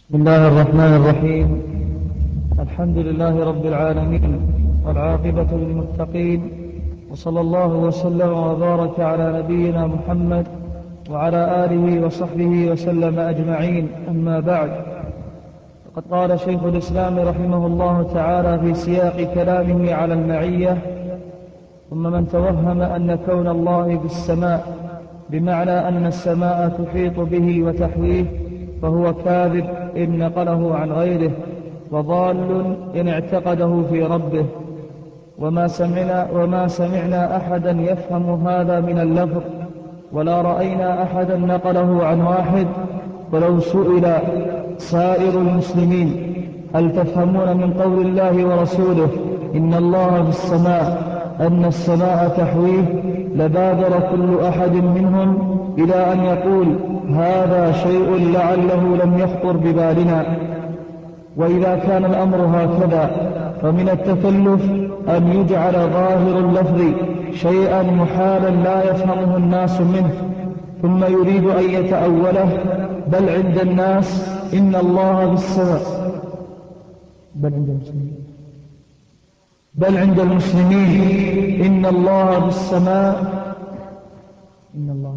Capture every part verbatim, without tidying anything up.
بسم الله الرحمن الرحيم. الحمد لله رب العالمين، والعاقبة للمتقين، وصلى الله وسلم وبارك على نبينا محمد وعلى آله وصحبه وسلم أجمعين. أما بعد، فقد قال شيخ الإسلام رحمه الله تعالى في سياق كلامه على المعية: ثم من توهم أن كون الله في السماء بمعنى أن السماء تحيط به وتحويه فهو كاذب إن نقله عن غيره، وضال إن اعتقده في ربه. وما سمعنا, وما سمعنا أحدا يفهم هذا من اللفظ، ولا رأينا أحدا نقله عن واحد. ولو سئل سائر المسلمين: هل تفهمون من قول الله ورسوله إن الله في السماء أن السماء تحويه؟ لبادر كل أحد منهم إلى أن يقول: هذا شيء لعله لم يخطر ببالنا. وإذا كان الأمر هكذا، فمن التكلف أن يجعل ظاهر اللفظ شيئا محالا لا يفهمه الناس منه، ثم يريد أن يتأوله: بل عند الناس إن الله في السماء بل عند المسلمين بل عند المسلمين إن الله في السماء إن الله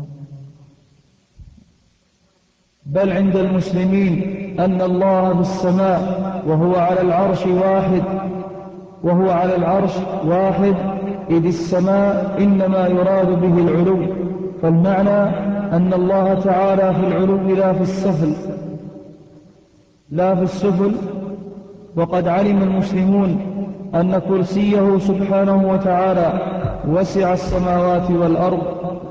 بل عند المسلمين أن الله في السماء وهو على العرش واحد وهو على العرش واحد إذ السماء إنما يراد به العلو، فالمعنى أن الله تعالى في العلو لا في السفل لا في السفل وقد علم المسلمون أن كرسيه سبحانه وتعالى وسع السماوات والأرض.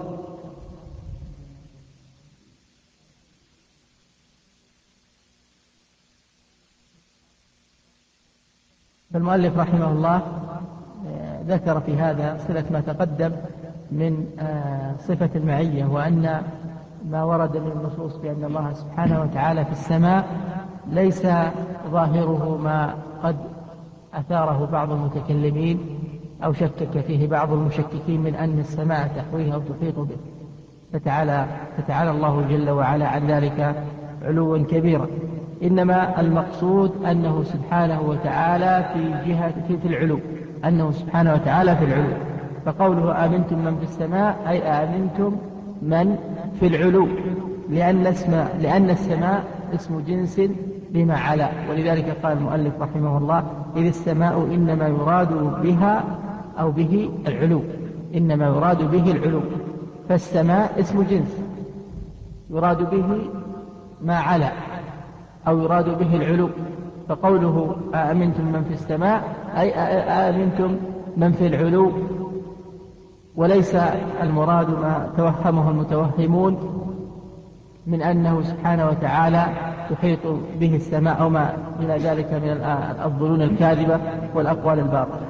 فالمؤلف رحمه الله ذكر في هذا صلة ما تقدم من صفة المعية، وأن ما ورد من النصوص بأن الله سبحانه وتعالى في السماء ليس ظاهره ما قد أثاره بعض المتكلمين أو شكك فيه بعض المشككين من أن السماء تحويه أو تحيط به، فتعالى, فتعالى الله جل وعلا عن ذلك علوا كبيرا. إنما المقصود أنه سبحانه وتعالى في جهة في العلو، أنه سبحانه وتعالى في العلو. فقوله آمنتم من في السماء أي آمنتم من في العلو، لأن, اسم لأن السماء اسم جنس بما علا، ولذلك قال المؤلف رحمه الله: إذ السماء إنما يراد بها أو به العلو، إنما يراد به العلو. فالسماء اسم جنس يراد به ما علا أو يراد به العلو، فقوله آمنتم من في السماء أي آمنتم من في العلو، وليس المراد ما توهمه المتوهمون من أنه سبحانه وتعالى تحيط به السماء أو ما إلى ذلك من الظنون الكاذبة والأقوال الباطلة.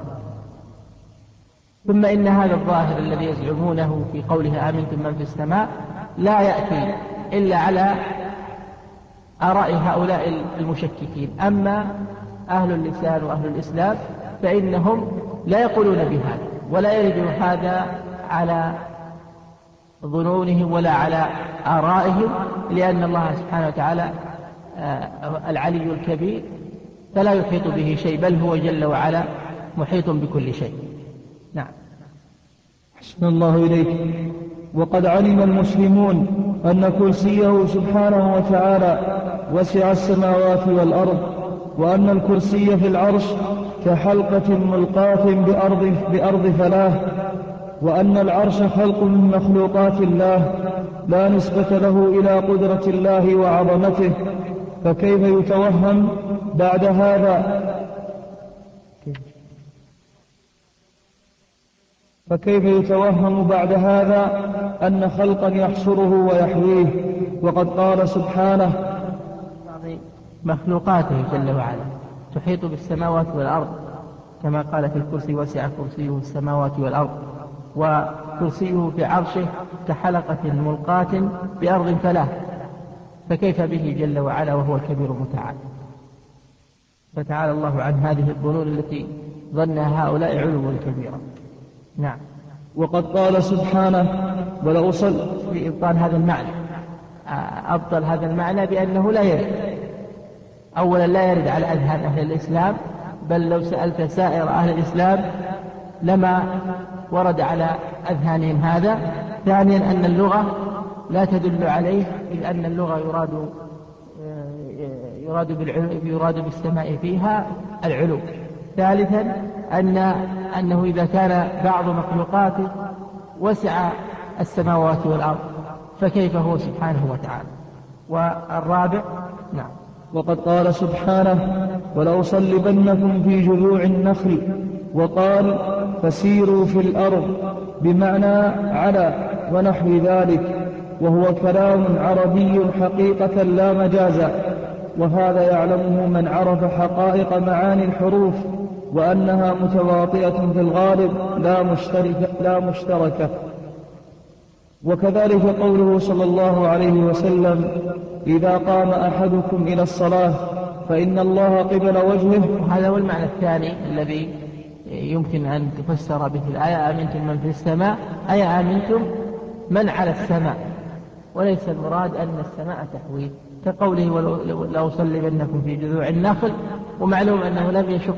ثم إن هذا الظاهر الذي يزعمونه في قوله آمنتم من في السماء لا يأتي إلا على آراء هؤلاء المشككين. أما أهل اللسان وأهل الإسلام فإنهم لا يقولون بهذا، ولا يرد هذا على ظنونهم ولا على آرائهم، لأن الله سبحانه وتعالى العلي الكبير فلا يحيط به شيء، بل هو جل وعلا محيط بكل شيء. نعم. أحسن الله إليك. وقد علم المسلمون أن كرسيه سبحانه وتعالى وسع السماوات والأرض، وأن الكرسي في العرش كحلقة ملقاة بأرض, بأرض فلاه، وأن العرش خلق من مخلوقات الله لا نسبة له إلى قدرة الله وعظمته. فكيف يتوهم بعد هذا فكيف يتوهم بعد هذا أن خلقا يحصره ويحويه؟ وقد قال سبحانه: مخلوقاته جل وعلا تحيط بالسماوات والأرض، كما قال في الكرسي: وسع كرسيه السماوات والأرض. وكرسيه في عرشه كحلقة ملقاة بأرض فلاه، فكيف به جل وعلا وهو الكبير المتعال؟ فتعالى الله عن هذه الظنون التي ظنها هؤلاء علوا كبيرا. نعم. وقد قال سبحانه: ولأصل لإبطال هذا المعنى، أبطل هذا المعنى بأنه لا يرد، أولا لا يرد على أذهان أهل الإسلام، بل لو سألت سائر أهل الإسلام لما ورد على أذهانهم هذا. ثانيا أن اللغة لا تدل عليه، إذ أن اللغة يراد يراد بالعلو يراد بالسماء فيها العلو. ثالثا أن أنه إذا كان بعض مخلوقاته وسع السماوات والأرض فكيف هو سبحانه وتعالى. والرابع نعم. وقد قال سبحانه: ولأصلبنكم في جذوع النخل، وقال: فسيروا في الأرض، بمعنى على ونحو ذلك، وهو كلام عربي حقيقة لا مجازا، وهذا يعلمه من عرف حقائق معاني الحروف، وأنها متواطئة في الغالب لا مشتركة, لا مشتركة. وكذلك قوله صلى الله عليه وسلم: إذا قام أحدكم إلى الصلاة فإن الله قبل وجهه. وهذا هو المعنى الثاني الذي يمكن أن تفسر به الآية: أمنتم من في السماء، أي أمنتم من على السماء، وليس المراد أن السماء تحويه، كقوله: لأصلبنكم في جذوع النخل. ومعلوم أنه لم يشق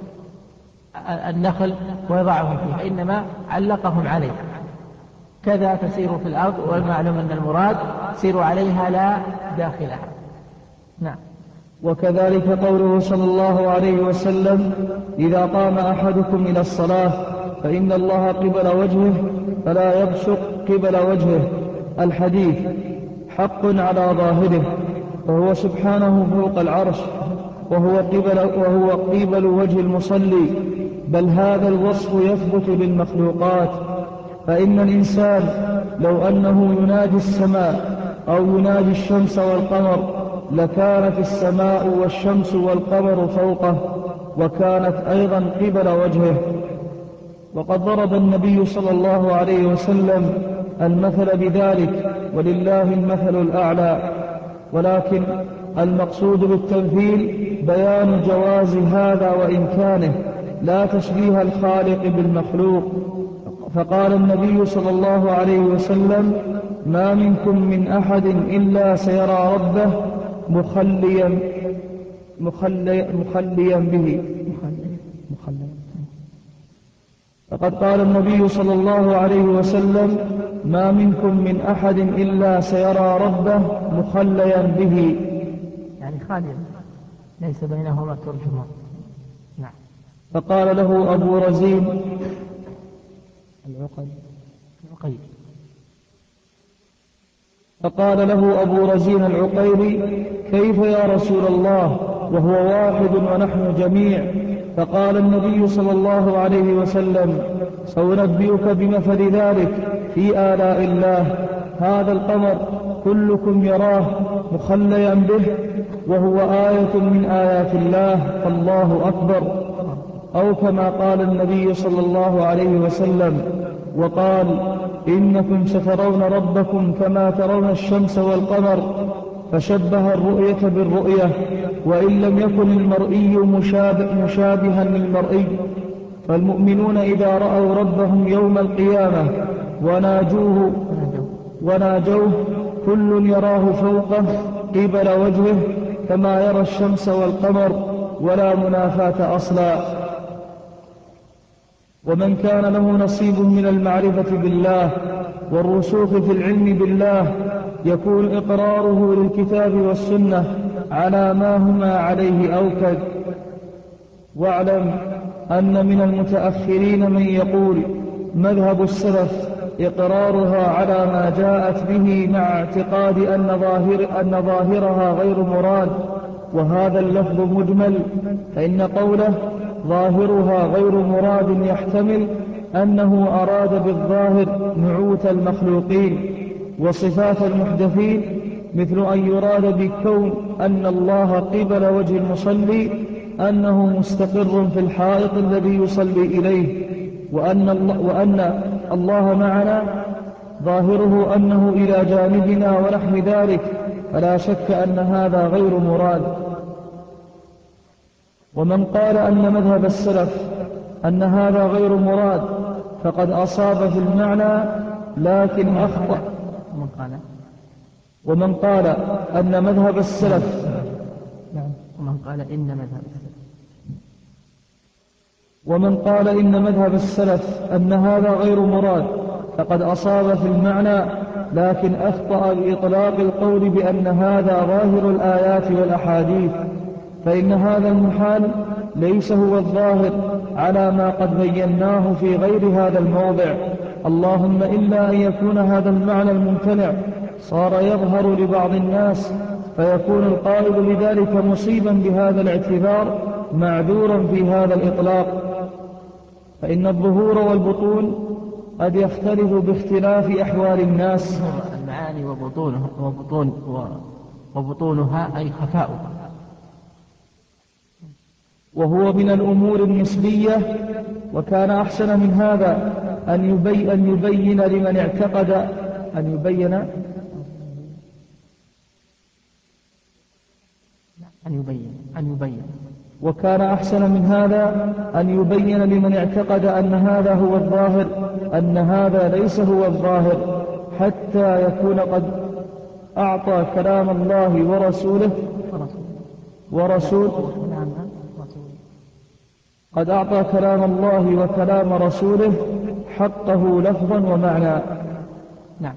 النخل ويضعهم فيها، إنما علقهم عليه. كذا تسيروا في الأرض، والمعلوم أن المراد سيروا عليها لا داخلها. نعم. وكذلك قوله صلى الله عليه وسلم: إذا قام أحدكم إلى الصلاة فإن الله قبل وجهه فلا يبصق قبل وجهه. الحديث حق على ظاهره، وهو سبحانه فوق العرش، وهو قبل, وهو قبل وجه المصلي، بل هذا الوصف يثبت للمخلوقات. فإن الإنسان لو أنه يناجي السماء أو يناجي الشمس والقمر لكانت السماء والشمس والقمر فوقه، وكانت أيضا قبل وجهه. وقد ضرب النبي صلى الله عليه وسلم المثل بذلك، ولله المثل الأعلى. ولكن المقصود بالتمثيل بيان جواز هذا وإمكانه، لا تشبيه الخالق بالمخلوق. فقال النبي صلى الله عليه وسلم: ما منكم من أحد إلا سيرى ربه مخليا مخليا, مخليا به. فقد قال النبي صلى الله عليه وسلم: ما منكم من أحد إلا سيرى ربه مخليا به، يعني خاليا ليس بينهما ترجمان. نعم. فقال له أبو رزين العقيل فقال له أبو رزين العقيلي: كيف يا رسول الله وهو واحد ونحن جميع؟ فقال النبي صلى الله عليه وسلم: سأنبئك بمثل ذلك في آلاء الله. هذا القمر كلكم يراه مخليا به، وهو آية من آيات الله، فالله أكبر. أو كما قال النبي صلى الله عليه وسلم: وقال: إنكم سترون ربكم كما ترون الشمس والقمر. فشبه الرؤية بالرؤية، وإن لم يكن المرئي مشابه مشابها للمرئي. فالمؤمنون إذا رأوا ربهم يوم القيامة وناجوه وناجوه كل يراه فوقه قبل وجهه كما يرى الشمس والقمر، ولا منافاة أصلا. ومن كان له نصيب من المعرفة بالله والرسوخ في العلم بالله يكون إقراره للكتاب والسنة على ما هما عليه أوكد. واعلم أن من المتأخرين من يقول: مذهب السلف إقرارها على ما جاءت به مع اعتقاد أن, ظاهر أن ظاهرها غير مراد، وهذا اللفظ مجمل، فإن قوله ظاهرها غير مراد يحتمل أنه أراد بالظاهر نعوت المخلوقين وصفات المحدثين، مثل أن يراد بكون أن الله قبل وجه المصلي أنه مستقر في الحائط الذي يصلي إليه، وأن الله, وأن الله معنا ظاهره أنه إلى جانبنا ونحو ذلك، فلا شك أن هذا غير مراد. ومن قال أن مذهب السلف أن هذا غير مراد فقد أصاب في المعنى لكن أخطأ. ومن قال أن مذهب السلف قال إن مذهب السلف. ومن قال إن مذهب السلف أن هذا غير مراد فقد أصاب في المعنى، لكن أخطأ بإطلاق القول بأن هذا ظاهر الآيات والأحاديث، فإن هذا المحال ليس هو الظاهر على ما قد بيناه في غير هذا الموضع، اللهم إلا أن يكون هذا المعنى الممتنع صار يظهر لبعض الناس، فيكون القائل بذلك مصيبا بهذا الاعتبار معذورا في هذا الإطلاق. فإن الظهور والبطون قد يختلف باختلاف أحوال الناس. المعاني وبطونها, وبطون وبطونها أي خفاؤها، وهو من الأمور النسبية. وكان أحسن من هذا أن يبين, أن يبين لمن اعتقد أن يبين أن يبين أن يبين وكان أحسن من هذا أن يبين لمن اعتقد أن هذا هو الظاهر أن هذا ليس هو الظاهر، حتى يكون قد أعطى كلام الله ورسوله ورسول قد أعطى كلام الله وكلام رسوله حقه لفظا ومعنى. نعم.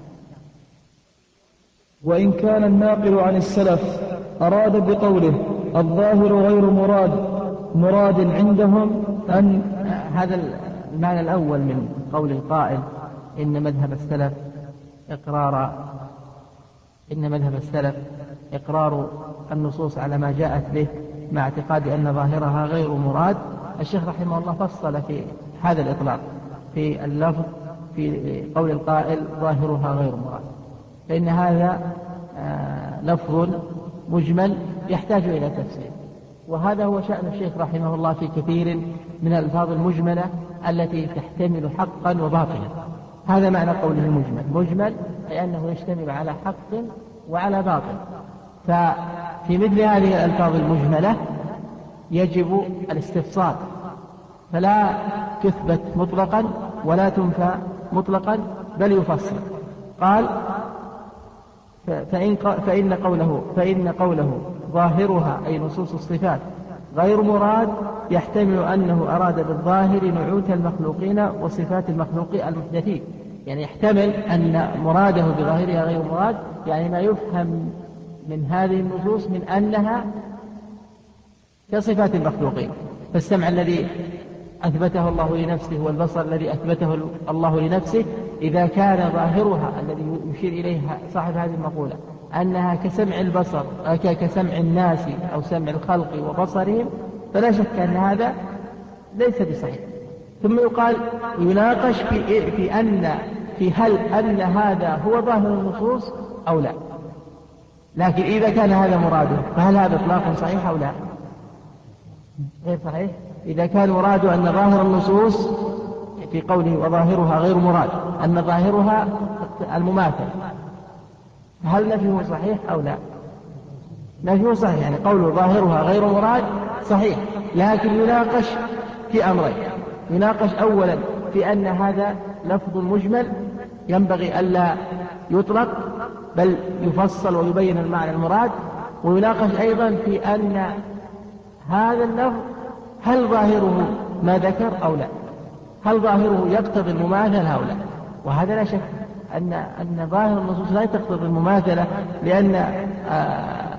وإن كان الناقل عن السلف أراد بقوله الظاهر غير مراد مراد عندهم أن هذا المعنى الأول من قول القائل إن مذهب السلف إقرار إن مذهب السلف إقرار النصوص على ما جاءت به مع اعتقاد أن ظاهرها غير مراد. الشيخ رحمه الله فصل في هذا الإطلاق في اللفظ في قول القائل ظاهرها غير مراد، فإن هذا لفظ مجمل يحتاج إلى تفسير، وهذا هو شأن الشيخ رحمه الله في كثير من الألفاظ المجملة التي تحتمل حقا وباطلا. هذا معنى قوله مجمل. مجمل أي أنه يشتمل على حق وعلى باطل. ففي مثل هذه الألفاظ المجملة يجب الاستفصال، فلا تثبت مطلقا ولا تنفى مطلقا بل يفصل. قال فإن, فإن, قوله فإن قوله ظاهرها أي نصوص الصفات غير مراد يحتمل أنه أراد بالظاهر نعوت المخلوقين وصفات المخلوقين المحدثين، يعني يحتمل أن مراده بظاهرها غير مراد يعني ما يفهم من هذه النصوص من أنها كصفات المخلوقين. فالسمع الذي أثبته الله لنفسه والبصر الذي أثبته الله لنفسه إذا كان ظاهرها الذي يشير إليها صاحب هذه المقولة أنها كسمع البصر كسمع الناس أو سمع الخلق وبصرهم، فلا شك أن هذا ليس بصحيح. ثم يقال يناقش في, في أن في هل أن هذا هو ظاهر النصوص أو لا، لكن إذا كان هذا مراده فهل هذا إطلاق صحيح أو لا؟ غير صحيح. إذا كان مراده أن ظاهر النصوص في قوله وظاهرها غير مراد أن ظاهرها المماثل، هل نفيه صحيح أو لا؟ نفيه صحيح، يعني قوله ظاهرها غير مراد صحيح، لكن يناقش في أمرين. يناقش أولا في أن هذا لفظ مجمل ينبغي ألا يطلق بل يفصل ويبين المعنى المراد، ويناقش أيضا في أن هذا اللفظ هل ظاهره ما ذكر أو لا، هل ظاهره يقتضي المماثلة أو لا. وهذا لا شك أن أن ظاهر النصوص لا تقتضي المماثلة، لأن آه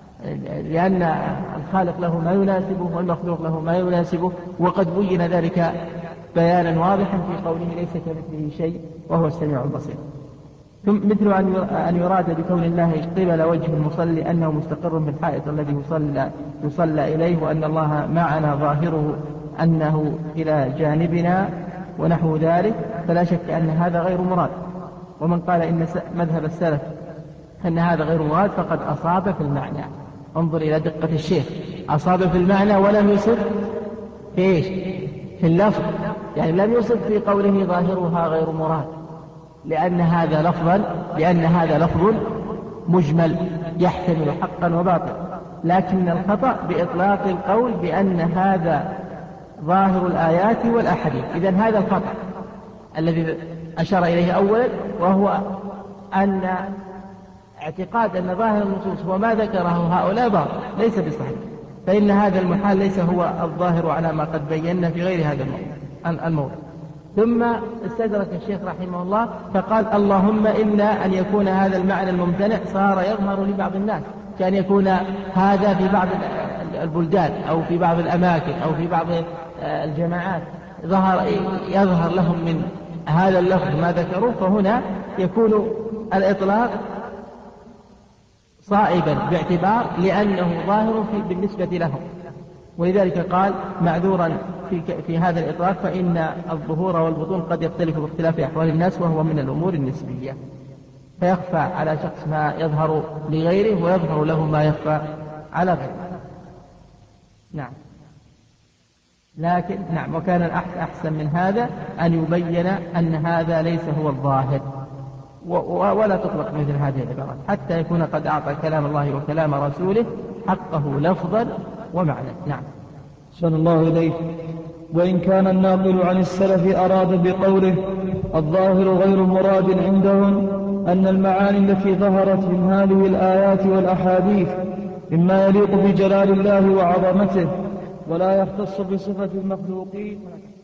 لأن الخالق له ما يناسبه والمخلوق له ما يناسبه، وقد بين ذلك بيانا واضحا في قوله ليس كمثله شيء وهو السميع البصير. ثم مثل أن يراد بكون الله قبل وجه المصلي أنه مستقر في الحائط الذي يصلى, يصلى إليه، وأن الله معنا ظاهره أنه إلى جانبنا ونحو ذلك، فلا شك أن هذا غير مراد. ومن قال إن مذهب السلف أن هذا غير مراد فقد أصاب في المعنى. انظر إلى دقة الشيخ، أصاب في المعنى ولم يصب في إيش؟ في اللفظ، يعني لم يصب في قوله ظاهرها غير مراد، لأن هذا لفظا لأن هذا لفظ مجمل يحتمل حقا وباطلا، لكن الخطأ بإطلاق القول بأن هذا ظاهر الآيات والأحاديث. إذن هذا الخطأ الذي أشار إليه أولا، وهو أن اعتقاد أن ظاهر النصوص هو ما ذكره هؤلاء باطل ليس بصحيح. فإن هذا المحال ليس هو الظاهر على ما قد بينا في غير هذا الموضع. ثم استدرك الشيخ رحمه الله فقال اللهم إلا أن يكون هذا المعنى الممتنع صار يظهر لبعض الناس، كأن يكون هذا في بعض البلدان أو في بعض الأماكن أو في بعض الجماعات ظهر يظهر لهم من هذا اللفظ ما ذكروه، فهنا يكون الإطلاق صائبا باعتبار لأنه ظاهر في بالنسبة لهم، ولذلك قال معذورا في, في هذا الإطلاق فإن الظهور والبطون قد يختلف باختلاف أحوال الناس وهو من الأمور النسبية، فيخفى على شخص ما يظهر لغيره ويظهر له ما يخفى على غيره. نعم. لكن نعم وكان الأحسن من هذا أن يبين أن هذا ليس هو الظاهر، ولا تطلق مثل هذه العبارات حتى يكون قد أعطى كلام الله وكلام رسوله حقه لفظا ومعنى. نعم. أحسن الله إليك. وإن كان الناقل عن السلف أراد بقوله الظاهر غير مراد عندهم أن المعاني التي ظهرت من هذه الآيات والأحاديث مما يليق بجلال الله وعظمته ولا يختص بصفة المخلوقين.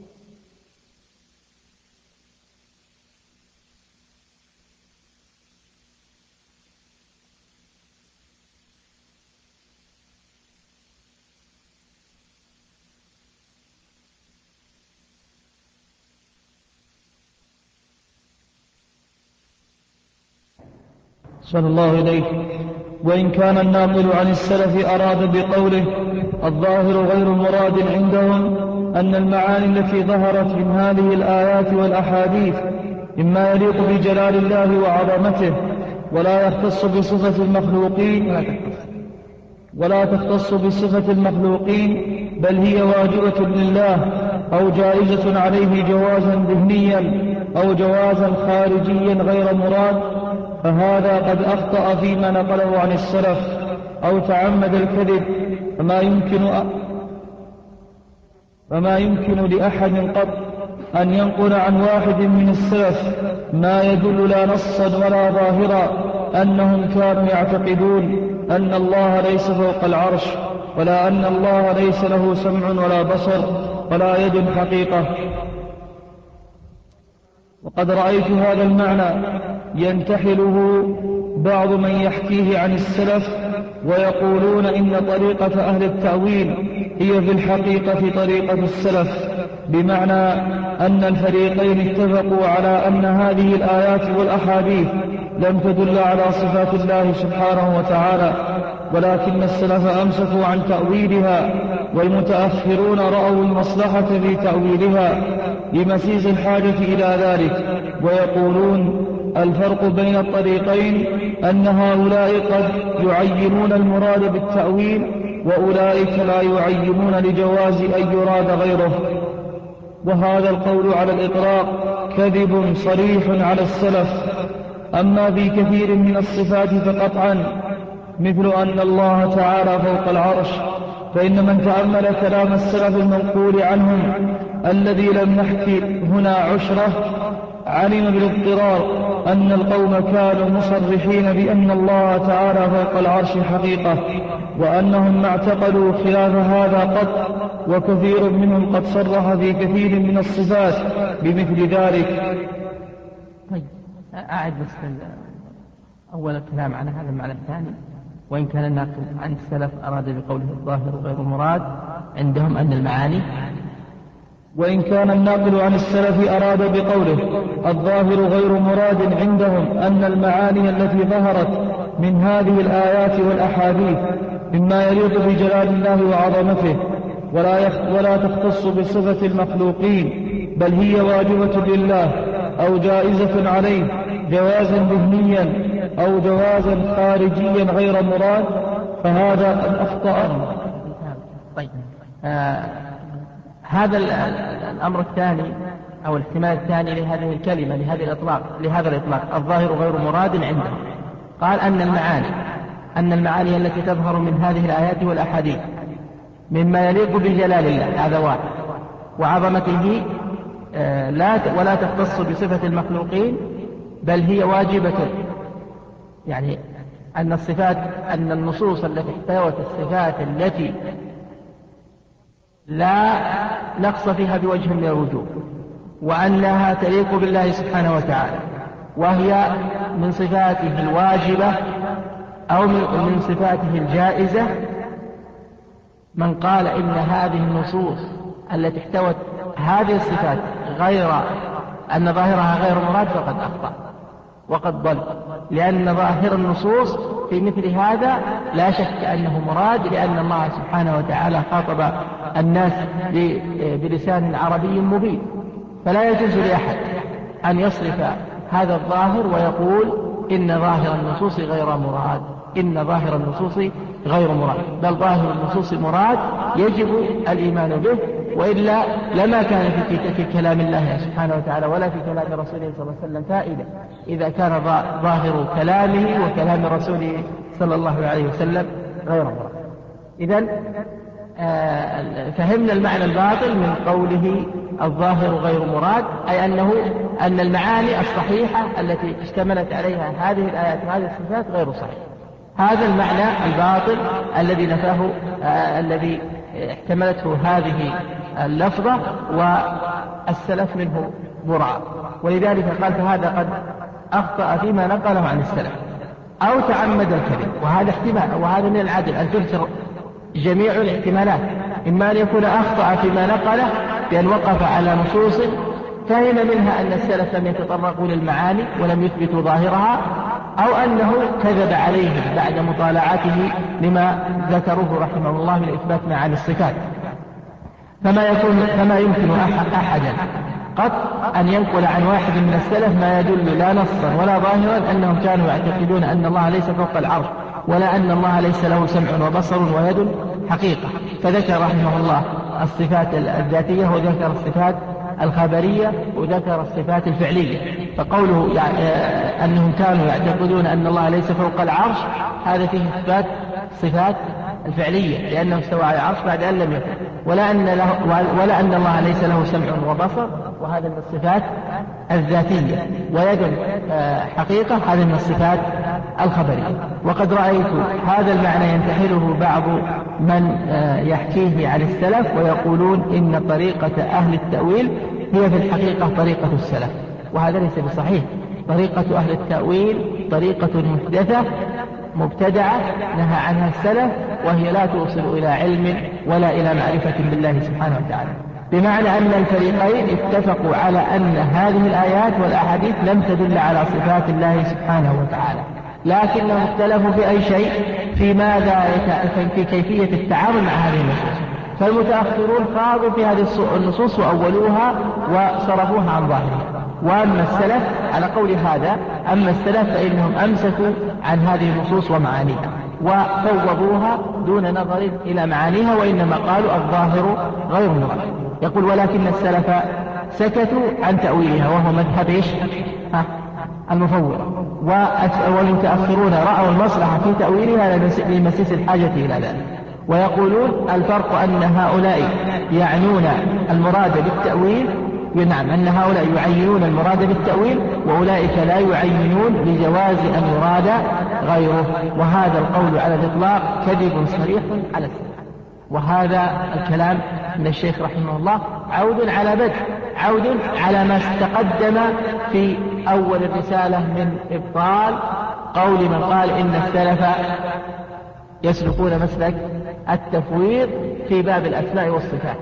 صلى الله إليك. وإن كان الناقل عن السلف أراد بقوله الظاهر غير مراد عندهم أن المعاني التي ظهرت من هذه الآيات والأحاديث مما يليق بجلال الله وعظمته ولا يختص بصفة المخلوقين ولا تختص بصفة المخلوقين بل هي واجبة لله أو جائزة عليه جوازا ذهنيا أو جوازا خارجيا غير مراد، فهذا قد أخطأ فيما نقله عن السلف أو تعمد الكذب، فما يمكن أ... فما يمكن لأحد قط أن ينقل عن واحد من السلف ما يدل لا نصا ولا ظاهرا أنهم كانوا يعتقدون أن الله ليس فوق العرش ولا أن الله ليس له سمع ولا بصر ولا يد حقيقة. وقد رأيت هذا المعنى ينتحله بعض من يحكيه عن السلف ويقولون إن طريقة أهل التأويل هي في الحقيقة طريقة السلف، بمعنى أن الفريقين اتفقوا على أن هذه الآيات والأحاديث لم تدل على صفات الله سبحانه وتعالى، ولكن السلف أمسكوا عن تأويلها والمتأخرون رأوا المصلحة في تأويلها لمسيس الحاجة إلى ذلك، ويقولون الفرق بين الطريقين أن هؤلاء قد يعينون المراد بالتأويل وأولئك لا يعينون لجواز أن يراد غيره. وهذا القول على الإطلاق كذب صريح على السلف. أما في كثير من الصفات فقطعا مثل أن الله تعالى فوق العرش، فإن من تأمل كلام السلف المنقول عنهم الذي لم نحكي هنا عشرة علم بالاضطرار أن القوم كانوا مصرحين بأن الله تعالى فوق العرش حقيقة، وأنهم ما اعتقدوا خلاف هذا قط، وكثير منهم قد صرح في كثير من الصفات بمثل ذلك. طيب أعد بس أول الكلام عن هذا المعنى الثاني. وإن كان الناقل عن السلف أراد بقوله الظاهر غير مراد عندهم أن المعاني وإن كان الناقل عن السلف أراد بقوله الظاهر غير مراد عندهم أن المعاني التي ظهرت من هذه الآيات والأحاديث مما يليق بجلال الله وعظمته ولا, يخ ولا تختص بصفة المخلوقين بل هي واجبة لله أو جائزة عليه جوازا ذهنيا أو جوازا خارجيا غير مراد، فهذا قد أخطأ. طيب آه هذا الأمر الثاني أو الاحتمال الثاني لهذه الكلمة لهذه الإطلاق لهذا الإطلاق الظاهر غير مراد عندهم، قال أن المعاني أن المعاني التي تظهر من هذه الآيات والأحاديث مما يليق بجلال الله هذا واحد وعظمته آه لا ولا تختص بصفة المخلوقين بل هي واجبة، يعني أن الصفات أن النصوص التي احتوت الصفات التي لا نقص فيها بوجه من الوجوه، وأنها تليق بالله سبحانه وتعالى، وهي من صفاته الواجبة أو من صفاته الجائزة، من قال إن هذه النصوص التي احتوت هذه الصفات غير أن ظاهرها غير مراد فقد أخطأ وقد ضل، لأن ظاهر النصوص في مثل هذا لا شك أنه مراد، لأن الله سبحانه وتعالى خاطب الناس بلسان عربي مبين، فلا يجوز لأحد أن يصرف هذا الظاهر ويقول إن ظاهر النصوص غير مراد، إن ظاهر النصوص غير مراد، بل ظاهر النصوص مراد يجب الإيمان به، وإلا لما كان في كلام الله سبحانه وتعالى ولا في كلام رسوله صلى الله عليه وسلم فائدة إذا كان ظاهر كلامه وكلام رسوله صلى الله عليه وسلم غير مراد. إذن فهمنا المعنى الباطل من قوله الظاهر غير مراد، أي أنه أن المعاني الصحيحة التي اشتملت عليها هذه الآيات وهذه الصفات غير صحيحة. هذا المعنى الباطل الذي نفاه آه الذي احتملته هذه اللفظة، والسلف منه براء، ولذلك قال فهذا قد أخطأ فيما نقله عن السلف أو تعمد الكذب، وهذا احتمال، وهذا من العدل أن تذكر جميع الاحتمالات، إما أن يكون أخطأ فيما نقله بأن وقف على نصوص فهم منها أن السلف لم يتطرقوا للمعاني ولم يثبتوا ظاهرها، أو أنه كذب عليهم بعد مطالعته لما ذكروه رحمه الله من إثبات معاني الصفات. فما يكون فما يمكن أحدا قط أن ينقل عن واحد من السلف ما يدل لا نصا ولا ظاهرا أنهم كانوا يعتقدون أن الله ليس فوق العرش، ولا أن الله ليس له سمع وبصر ويد حقيقة، فذكر رحمه الله الصفات الذاتية وذكر الصفات الخبرية وذكر الصفات الفعلية. فقوله يعني أنهم كانوا يعتقدون أن الله ليس فوق العرش، هذا فيه إثبات صفات الفعلية لأنه استوى على العرش بعد أن لم يكن، ولا أن, له ولا أن الله ليس له سمع وبصر، وهذا من الصفات الذاتية، ويد حقيقة، هذا من الصفات الخبرية. وقد رأيت هذا المعنى ينتحله بعض من يحكيه عن السلف ويقولون إن طريقة أهل التأويل هي في الحقيقة طريقة السلف، وهذا ليس بصحيح. طريقة أهل التأويل طريقة محدثة مبتدعة نهى عنها السلف، وهي لا توصل إلى علم ولا إلى معرفة بالله سبحانه وتعالى، بمعنى أن الفريقين اتفقوا على أن هذه الآيات والأحاديث لم تدل على صفات الله سبحانه وتعالى، لكنهم اختلفوا في أي شيء، في ماذا في كيفية التعامل مع هذه النصوص. فالمتأخرون خاضوا في هذه النصوص وأولوها وصرفوها عن ظاهرها، وأما السلف على قول هذا، أما السلف فإنهم أمسكوا عن هذه النصوص ومعانيها وفوضوها دون نظر إلى معانيها، وإنما قالوا الظاهر غير مراد. يقول ولكن السلف سكتوا عن تأويلها، وهو مذهب إيش؟ المفوضة، والمتأخرون رأوا المصلحة في تأويلها لمسيس الحاجة إلى ذلك. ويقولون الفرق أن هؤلاء يعنون المراد بالتأويل، نعم أن هؤلاء يعينون المراد بالتأويل، وأولئك لا يعينون لجواز أن يراد غيره، وهذا القول على الإطلاق كذب صريح على السلف. وهذا الكلام من الشيخ رحمه الله عود على بدء عود على ما تقدم في أول الرسالة من إبطال قول من قال إن السلف يسلكون مسلك التفويض في باب الأسماء والصفات.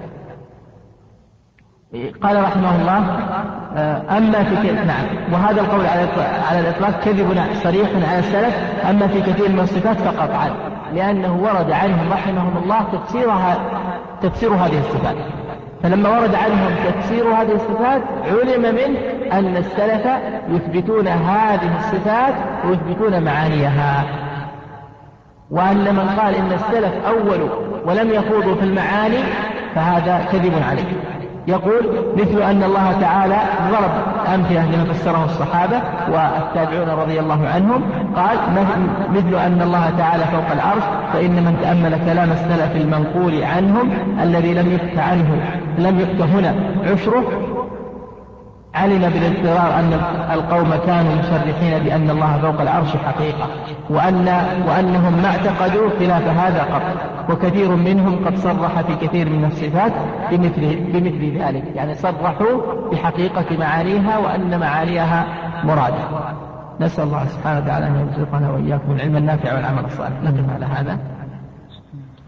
قال رحمه الله أما في كثير، نعم، وهذا القول على الإطلاق كذب صريح على السلف، أما في كثير من الصفات فقطعا، لأنه ورد عنهم رحمهم الله تفسيرها تفسير هذه الصفات، فلما ورد عنهم تفسير هذه الصفات علم منه أن السلف يثبتون هذه الصفات ويثبتون معانيها، وأن من قال إن السلف أولوا ولم يخوضوا في المعاني فهذا كذب عليه. يقول مثل أن الله تعالى ضرب أمثلة لما فسره الصحابة والتابعون رضي الله عنهم، قال مثل أن الله تعالى فوق العرش، فإن من تأمل كلام السلف المنقول عنهم الذي لم يؤت عنه لم يؤت هنا عشره علم بالاضطرار أن القوم كانوا مصرحين بأن الله فوق العرش حقيقة، وأن وأنهم ما اعتقدوا خلاف هذا قط، وكثير منهم قد صرح في كثير من الصفات بمثل, بمثل ذلك، يعني صرحوا بحقيقة معانيها وأن معانيها مرادة. نسأل الله سبحانه وتعالى أن يرزقنا وإياكم العلم النافع والعمل الصالح. نقف على هذا.